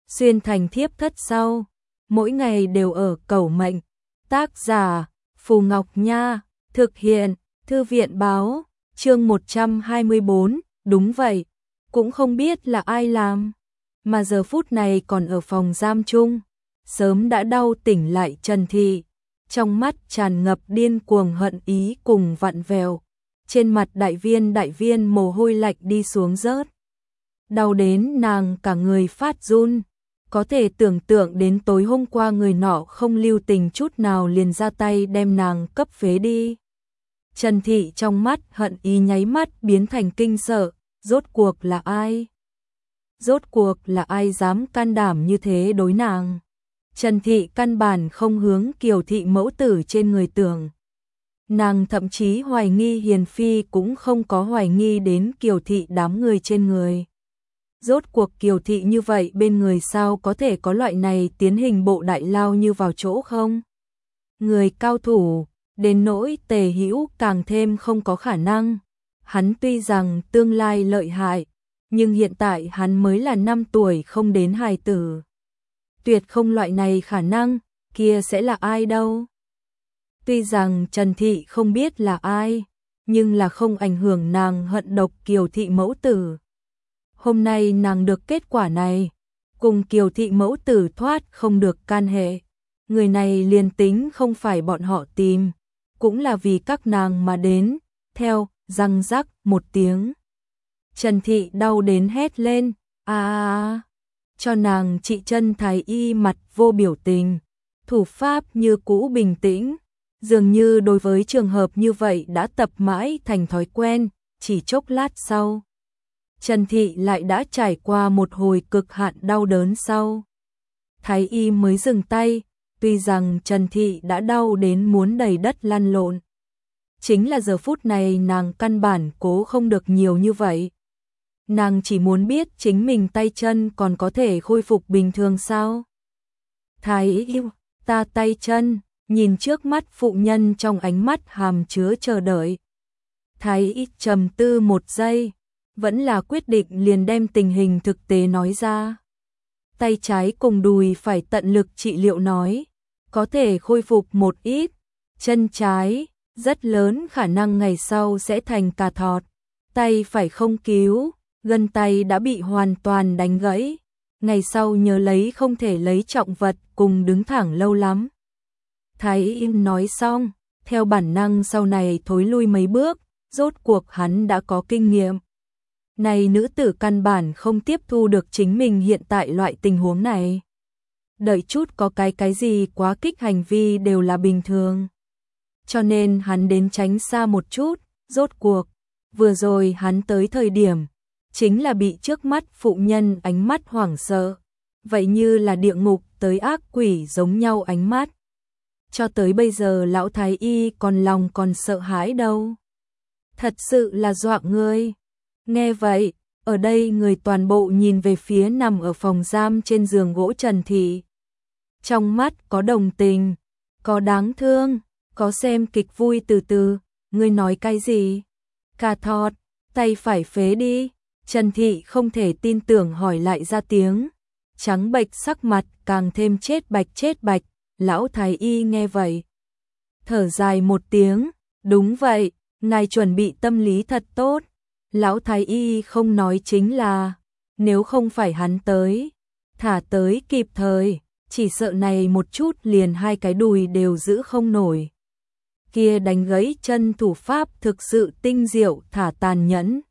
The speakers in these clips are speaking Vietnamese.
xuyên thành thiếp thất sau, mỗi ngày đều ở cầu mệnh. Tác giả Phù Ngọc Nha, thực hiện Thư viện báo, chương 124, đúng vậy, cũng không biết là ai làm, mà giờ phút này còn ở phòng giam chung, sớm đã đau tỉnh lại Trần Thị, trong mắt tràn ngập điên cuồng hận ý cùng vặn vẹo, trên mặt đại viên mồ hôi lạnh đi xuống rớt. Đau đến nàng cả người phát run, có thể tưởng tượng đến tối hôm qua người nọ không lưu tình chút nào liền ra tay đem nàng cấp phế đi. Trần Thị trong mắt hận ý nháy mắt biến thành kinh sợ, rốt cuộc là ai? Rốt cuộc là ai dám can đảm như thế đối nàng? Trần Thị căn bản không hướng Kiều Thị mẫu tử trên người tưởng. Nàng thậm chí hoài nghi Hiền Phi cũng không có hoài nghi đến Kiều Thị đám người trên người. Rốt cuộc Kiều Thị như vậy bên người sao có thể có loại này tiến hình bộ đại lao như vào chỗ không? Người cao thủ, đến nỗi Tề Hữu càng thêm không có khả năng. Hắn tuy rằng tương lai lợi hại, nhưng hiện tại hắn mới là 5 tuổi không đến hài tử. Tuyệt không loại này khả năng, kia sẽ là ai đâu? Tuy rằng Trần Thị không biết là ai, nhưng là không ảnh hưởng nàng hận độc Kiều Thị mẫu tử. Hôm nay nàng được kết quả này, cùng Kiều Thị mẫu tử thoát không được can hệ. Người này liền tính không phải bọn họ tìm, cũng là vì các nàng mà đến, theo, răng rắc một tiếng. Trần Thị đau đến hét lên, cho nàng trị chân thái y mặt vô biểu tình, thủ pháp như cũ bình tĩnh, dường như đối với trường hợp như vậy đã tập mãi thành thói quen, chỉ chốc lát sau. Trần Thị lại đã trải qua một hồi cực hạn đau đớn sau. Thái y mới dừng tay, tuy rằng Trần Thị đã đau đến muốn đầy đất lăn lộn. Chính là giờ phút này nàng căn bản cố không được nhiều như vậy. Nàng chỉ muốn biết chính mình tay chân còn có thể khôi phục bình thường sao. Thái y, ta tay chân, nhìn trước mắt phụ nhân trong ánh mắt hàm chứa chờ đợi. Thái y trầm tư một giây, vẫn là quyết định liền đem tình hình thực tế nói ra. Tay trái cùng đùi phải tận lực trị liệu nói, có thể khôi phục một ít, chân trái, rất lớn khả năng ngày sau sẽ thành cà thọt, tay phải không cứu, gân tay đã bị hoàn toàn đánh gãy, ngày sau nhớ lấy không thể lấy trọng vật cùng đứng thẳng lâu lắm. Thái im nói xong, theo bản năng sau này thối lui mấy bước, rốt cuộc hắn đã có kinh nghiệm. Này nữ tử căn bản không tiếp thu được chính mình hiện tại loại tình huống này. Đợi chút có cái gì quá kích hành vi đều là bình thường. Cho nên hắn đến tránh xa một chút, rốt cuộc. Vừa rồi hắn tới thời điểm, chính là bị trước mắt phụ nhân ánh mắt hoảng sợ. Vậy như là địa ngục tới ác quỷ giống nhau ánh mắt. Cho tới bây giờ lão thái y còn lòng còn sợ hãi đâu. Thật sự là dọa ngươi. Nghe vậy, ở đây người toàn bộ nhìn về phía nằm ở phòng giam trên giường gỗ Trần Thị. Trong mắt có đồng tình, có đáng thương, có xem kịch vui từ từ, ngươi nói cái gì? Cà thọt, tay phải phế đi. Trần Thị không thể tin tưởng hỏi lại ra tiếng, trắng bệch sắc mặt càng thêm chết bạch, lão thái y nghe vậy. Thở dài một tiếng, đúng vậy, ngài chuẩn bị tâm lý thật tốt. Lão thái y không nói chính là, nếu không phải hắn tới, thả tới kịp thời, chỉ sợ này một chút liền hai cái đùi đều giữ không nổi. Kia đánh gãy chân thủ pháp thực sự tinh diệu thả tàn nhẫn.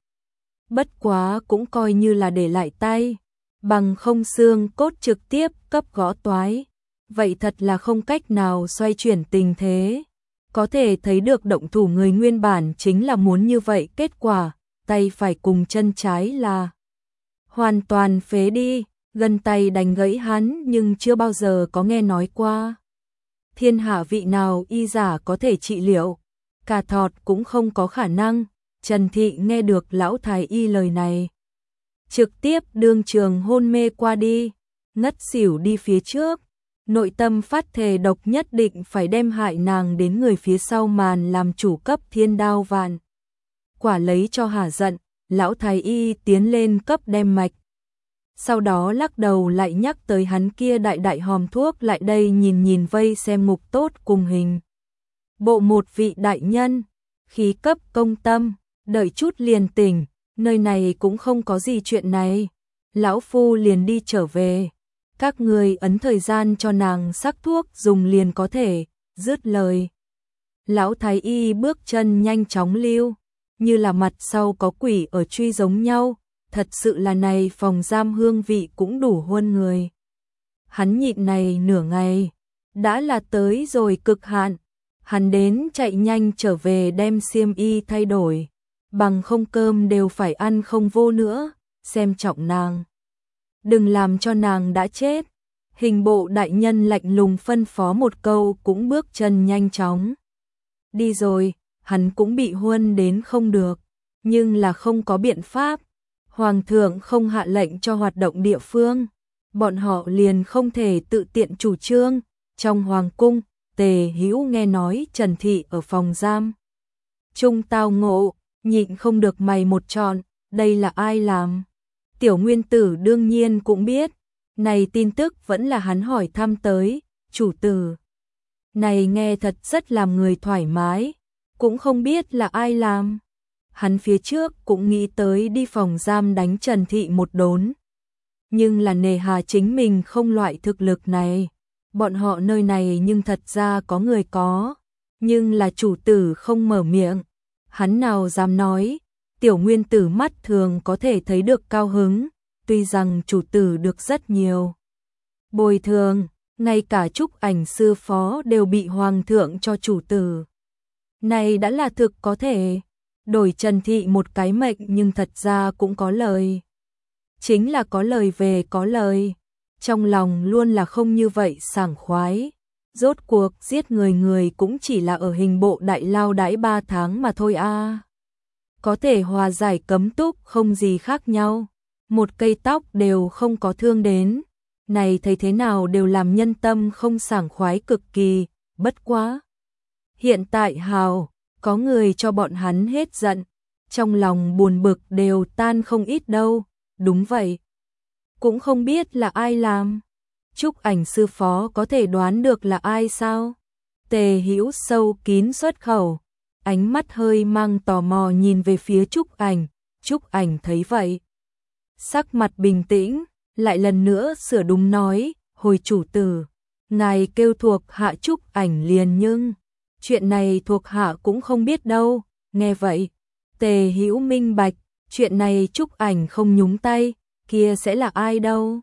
Bất quá cũng coi như là để lại tay, bằng không xương cốt trực tiếp cấp gõ toái. Vậy thật là không cách nào xoay chuyển tình thế. Có thể thấy được động thủ người nguyên bản chính là muốn như vậy kết quả. Tay phải cùng chân trái là hoàn toàn phế đi, gân tay đánh gãy hắn nhưng chưa bao giờ có nghe nói qua. Thiên hạ vị nào y giả có thể trị liệu, cà thọt cũng không có khả năng. Trần Thị nghe được lão thái y lời này, trực tiếp đương trường hôn mê qua đi, ngất xỉu đi phía trước, nội tâm phát thề độc nhất định phải đem hại nàng đến người phía sau màn làm chủ cấp thiên đao vạn. Quả lấy cho hả giận, lão thái y tiến lên cấp đem mạch. sau đó lắc đầu lại nhắc tới hắn kia đại đại hòm thuốc lại đây nhìn nhìn vây xem ngục tốt cùng hình. Bộ một vị đại nhân, khí cấp công tâm, đợi chút liền tỉnh, nơi này cũng không có gì chuyện này. Lão phu liền đi trở về, các người ấn thời gian cho nàng sắc thuốc dùng liền có thể, dứt lời. Lão thái y bước chân nhanh chóng lưu, như là mặt sau có quỷ ở truy giống nhau, thật sự là này phòng giam hương vị cũng đủ huân người. Hắn nhịn này nửa ngày, đã là tới rồi cực hạn, hắn đến chạy nhanh trở về đem xiêm y thay đổi, bằng không cơm đều phải ăn không vô nữa, xem trọng nàng. Đừng làm cho nàng đã chết. Hình bộ đại nhân lạnh lùng phân phó một câu cũng bước chân nhanh chóng. Đi rồi, hắn cũng bị huân đến không được, nhưng là không có biện pháp. Hoàng thượng không hạ lệnh cho hoạt động địa phương, bọn họ liền không thể tự tiện chủ trương. Trong hoàng cung, Tề Hữu nghe nói Trần Thị ở phòng giam trung tao ngộ, nhịn không được mày một trọn, đây là ai làm? Tiểu Nguyên Tử đương nhiên cũng biết, này tin tức vẫn là hắn hỏi thăm tới, chủ tử. Này nghe thật rất làm người thoải mái, cũng không biết là ai làm. Hắn phía trước cũng nghĩ tới đi phòng giam đánh Trần Thị một đốn. Nhưng là nề hà chính mình không loại thực lực này. Bọn họ nơi này nhưng thật ra có người có, nhưng là chủ tử không mở miệng. Hắn nào dám nói, Tiểu Nguyên Tử mắt thường có thể thấy được cao hứng, tuy rằng chủ tử được rất nhiều bồi thường, ngay cả Trúc Ảnh sư phó đều bị hoàng thượng cho chủ tử. Này đã là thực có thể, đổi Trần Thị một cái mệnh nhưng thật ra cũng có lời. Chính là có lời về có lời, trong lòng luôn là không như vậy sảng khoái. Rốt cuộc giết người cũng chỉ là ở hình bộ đại lao đãi 3 tháng mà thôi a. Có thể hòa giải cấm túc không gì khác nhau, một cây tóc đều không có thương đến. Này thấy thế nào đều làm nhân tâm không sảng khoái cực kỳ, bất quá. Hiện tại hào, có người cho bọn hắn hết giận, trong lòng buồn bực đều tan không ít đâu, đúng vậy. Cũng không biết là ai làm. Trúc Ảnh sư phó có thể đoán được là ai sao? Tề Hữu sâu kín xuất khẩu, ánh mắt hơi mang tò mò nhìn về phía Trúc Ảnh. Trúc Ảnh thấy vậy, sắc mặt bình tĩnh, lại lần nữa sửa đúng nói, hồi chủ tử, ngài kêu thuộc hạ Trúc Ảnh liền nhưng, chuyện này thuộc hạ cũng không biết đâu. Nghe vậy, Tề Hữu minh bạch, chuyện này Trúc Ảnh không nhúng tay, kia sẽ là ai đâu?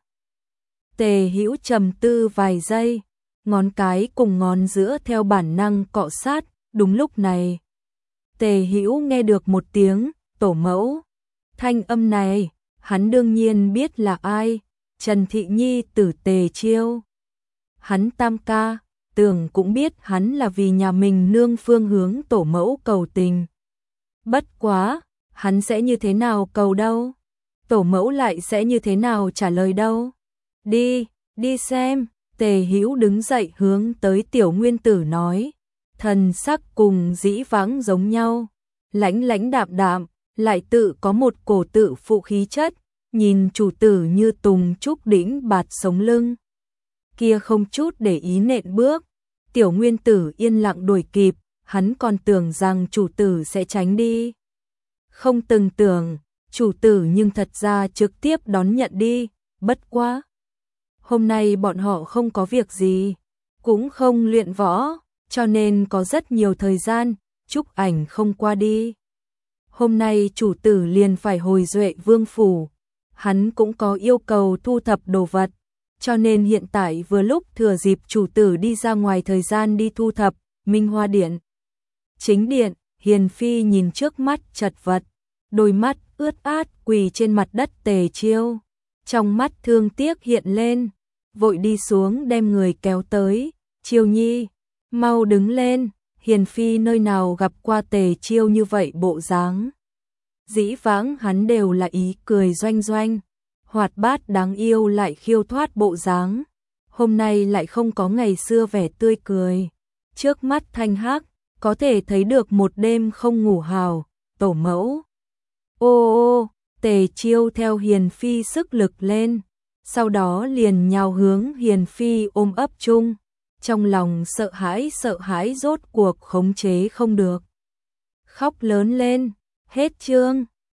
Tề Hữu trầm tư vài giây, ngón cái cùng ngón giữa theo bản năng cọ sát, đúng lúc này. Tề Hữu nghe được một tiếng, tổ mẫu. Thanh âm này, hắn đương nhiên biết là ai, Trần Thị Nhi tử Tề Chiêu. Hắn tam ca, tưởng cũng biết hắn là vì nhà mình nương phương hướng tổ mẫu cầu tình. Bất quá, hắn sẽ như thế nào cầu đâu? Tổ mẫu lại sẽ như thế nào trả lời đâu? Đi xem. Tề Hữu đứng dậy hướng tới Tiểu Nguyên Tử nói, thần sắc cùng dĩ vãng giống nhau, lãnh lãnh đạm đạm, lại tự có một cổ tự phụ khí chất, nhìn chủ tử như tùng trúc đỉnh bạt sống lưng. Kia không chút để ý nện bước, Tiểu Nguyên Tử yên lặng đuổi kịp, hắn còn tưởng rằng chủ tử sẽ tránh đi. Không từng tưởng, chủ tử nhưng thật ra trực tiếp đón nhận đi, bất quá. Hôm nay bọn họ không có việc gì, cũng không luyện võ, cho nên có rất nhiều thời gian, Trúc Ảnh không qua đi. Hôm nay chủ tử liền phải hồi Duệ Vương phủ, hắn cũng có yêu cầu thu thập đồ vật, cho nên hiện tại vừa lúc thừa dịp chủ tử đi ra ngoài thời gian đi thu thập. Minh Hoa Điện. Chính điện, Hiền Phi nhìn trước mắt chật vật, đôi mắt ướt át quỳ trên mặt đất Tề Chiêu, trong mắt thương tiếc hiện lên, vội đi xuống đem người kéo tới, Chiêu Nhi, mau đứng lên. Hiền Phi nơi nào gặp qua Tề Chiêu như vậy bộ dáng. Dĩ vãng hắn đều là ý cười doanh doanh, hoạt bát đáng yêu lại khiêu thoát bộ dáng, hôm nay lại không có ngày xưa vẻ tươi cười. Trước mắt thanh hắc, có thể thấy được một đêm không ngủ hào, tổ mẫu. Ô ô, Tề Chiêu theo Hiền Phi sức lực lên, sau đó liền nhào hướng Hiền Phi ôm ấp chung, trong lòng sợ hãi rốt cuộc khống chế không được. Khóc lớn lên, hết chương.